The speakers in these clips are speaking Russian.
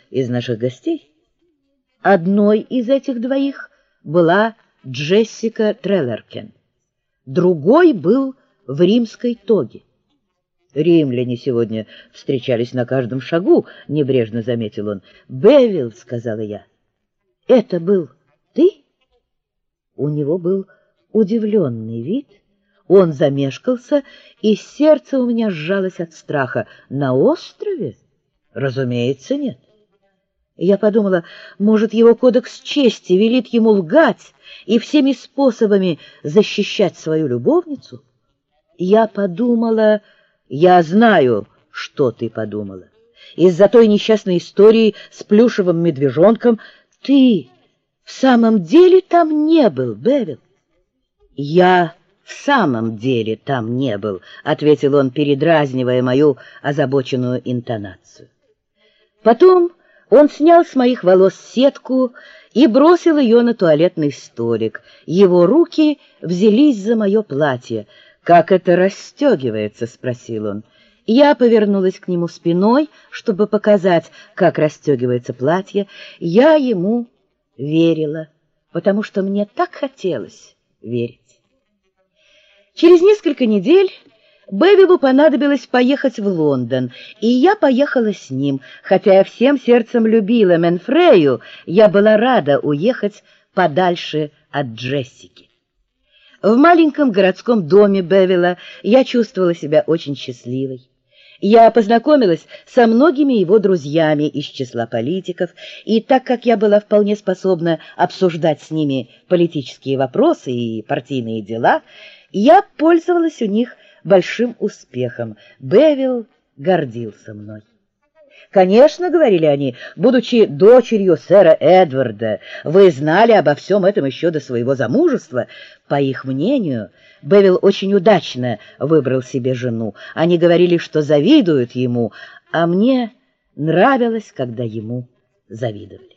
из наших гостей. Одной из этих двоих была Джессика Треллеркен, другой был в римской тоге. «Римляне сегодня встречались на каждом шагу», — небрежно заметил он. «Бевилл», — сказала я. «Это был ты?» У него был удивленный вид. Он замешкался, и сердце у меня сжалось от страха. «На острове? Разумеется, нет». Я подумала, может, его кодекс чести велит ему лгать и всеми способами защищать свою любовницу? Я подумала... Я знаю, что ты подумала. Из-за той несчастной истории с плюшевым медвежонком ты в самом деле там не был, Бевилл. Я в самом деле там не был, ответил он, передразнивая мою озабоченную интонацию. Потом он снял с моих волос сетку и бросил ее на туалетный столик. Его руки взялись за мое платье. «Как это расстегивается?» — спросил он. Я повернулась к нему спиной, чтобы показать, как расстегивается платье. Я ему верила, потому что мне так хотелось верить. Через несколько недель Бевиллу понадобилось поехать в Лондон, и я поехала с ним. Хотя я всем сердцем любила Менфрею, я была рада уехать подальше от Джессики. В маленьком городском доме Бевилла я чувствовала себя очень счастливой. Я познакомилась со многими его друзьями из числа политиков, и так как я была вполне способна обсуждать с ними политические вопросы и партийные дела, я пользовалась у них большим успехом. Бевилл гордился мной. «Конечно, — говорили они, — будучи дочерью сэра Эдварда, вы знали обо всем этом еще до своего замужества». По их мнению, Бевилл очень удачно выбрал себе жену. Они говорили, что завидуют ему, а мне нравилось, когда ему завидовали.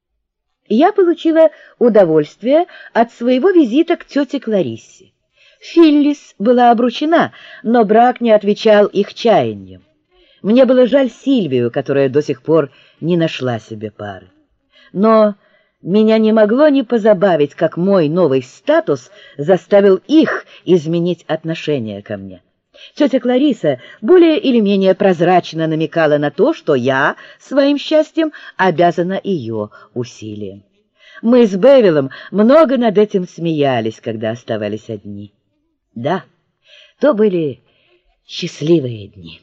Я получила удовольствие от своего визита к тете Клариссе. Филлис была обручена, но брак не отвечал их чаяниям. Мне было жаль Сильвию, которая до сих пор не нашла себе пары. Но меня не могло не позабавить, как мой новый статус заставил их изменить отношение ко мне. Тетя Кларисса более или менее прозрачно намекала на то, что я своим счастьем обязана ее усилиям. Мы с Бевиллом много над этим смеялись, когда оставались одни. Да, то были счастливые дни.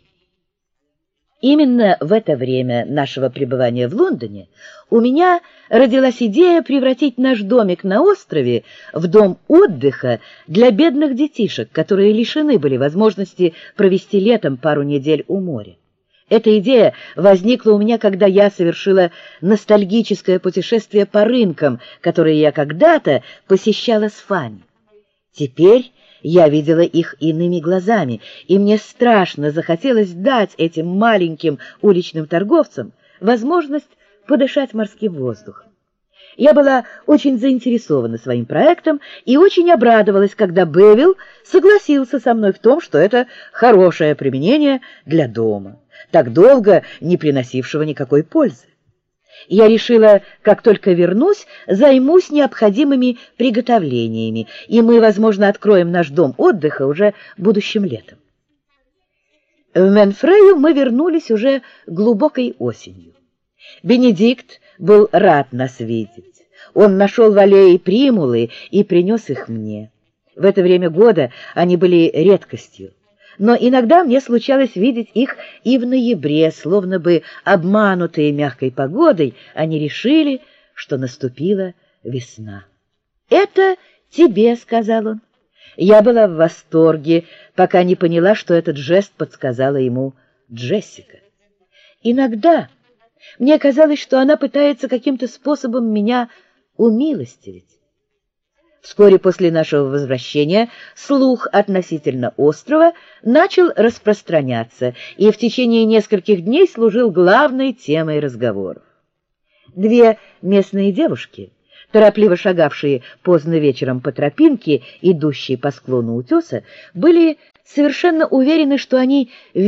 Именно в это время нашего пребывания в Лондоне у меня родилась идея превратить наш домик на острове в дом отдыха для бедных детишек, которые лишены были возможности провести летом пару недель у моря. Эта идея возникла у меня, когда я совершила ностальгическое путешествие по рынкам, которые я когда-то посещала с Фанни. Теперь я видела их иными глазами, и мне страшно захотелось дать этим маленьким уличным торговцам возможность подышать морским воздухом. Я была очень заинтересована своим проектом и очень обрадовалась, когда Бевилл согласился со мной в том, что это хорошее применение для дома, так долго не приносившего никакой пользы. Я решила, как только вернусь, займусь необходимыми приготовлениями, и мы, возможно, откроем наш дом отдыха уже будущим летом. В Менфрею мы вернулись уже глубокой осенью. Бенедикт был рад нас видеть. Он нашел в аллее примулы и принес их мне. В это время года они были редкостью. Но иногда мне случалось видеть их и в ноябре, словно бы обманутые мягкой погодой, они решили, что наступила весна. «Это тебе», — сказал он. Я была в восторге, пока не поняла, что этот жест подсказала ему Джессика. Иногда мне казалось, что она пытается каким-то способом меня умилостивить. Вскоре после нашего возвращения слух относительно острова начал распространяться и в течение нескольких дней служил главной темой разговоров. Две местные девушки, торопливо шагавшие поздно вечером по тропинке, идущей по склону утеса, были совершенно уверены, что они